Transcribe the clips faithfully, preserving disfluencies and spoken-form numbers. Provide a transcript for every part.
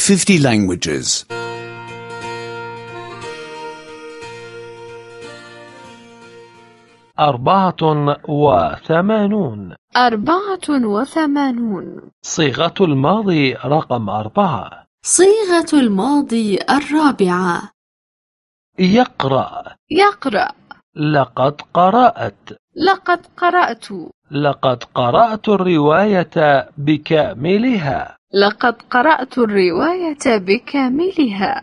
fifty languages. أربعة وثمانون. أربعة وثمانون. صيغة الماضي رقم أربعة. صيغة الماضي الرابعة. يقرأ. يقرأ. لقد قرأت. لقد قرأت. لقد قرأت الرواية بكاملها. لقد قرأت الرواية بكاملها.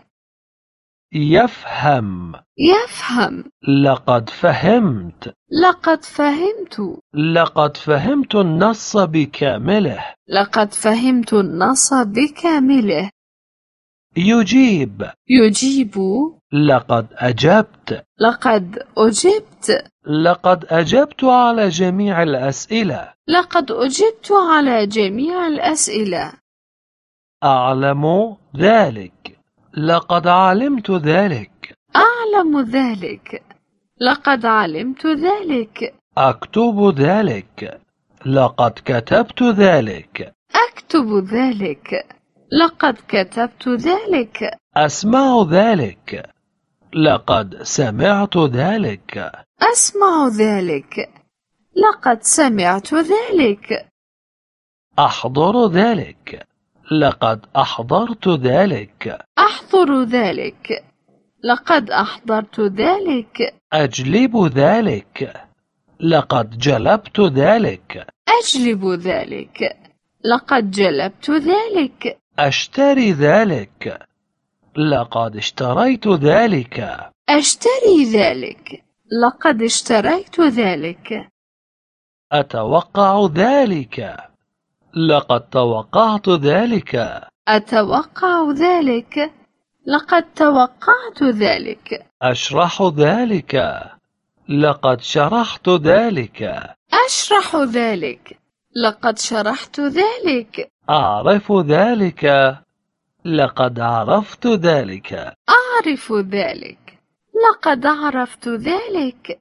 يفهم. يفهم. لقد فهمت. لقد فهمت. لقد فهمت النص بكامله. لقد فهمت النص بكامله. يجيب. يجيب. لقد أجبت. لقد أجبت. لقد أجبت على جميع الأسئلة. لقد أجبت على جميع الأسئلة. أعلم ذلك. لقد علمت ذلك. أعلم ذلك. لقد علمت ذلك. أكتب ذلك. لقد كتبت ذلك. أكتب ذلك. لقد كتبت ذلك. أسمع ذلك. لقد سمعت ذلك. أسمع ذلك. لقد سمعت ذلك. أحضر ذلك. لقد أحضرت ذلك. أحضر ذلك. لقد أحضرت ذلك. أجلب ذلك. لقد جلبت ذلك. أجلب ذلك. لقد جلبت ذلك. أشتري ذلك. لقد اشتريت ذلك. أشتري ذلك. لقد اشتريت ذلك. أتوقع ذلك. لقد توقعت ذلك. أتوقع ذلك. لقد توقعت ذلك. أشرح ذلك. لقد شرحت ذلك. أشرح ذلك. لقد شرحت ذلك. أعرف ذلك. لقد عرفت ذلك. أعرف ذلك. لقد عرفت ذلك.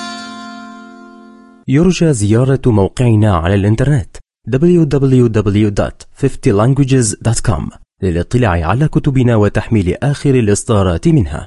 يرجى زيارة موقعنا على الإنترنت دبليو دبليو دبليو دوت فيفتي لانجويجز دوت كوم للاطلاع على كتبنا وتحميل آخر الإصدارات منها.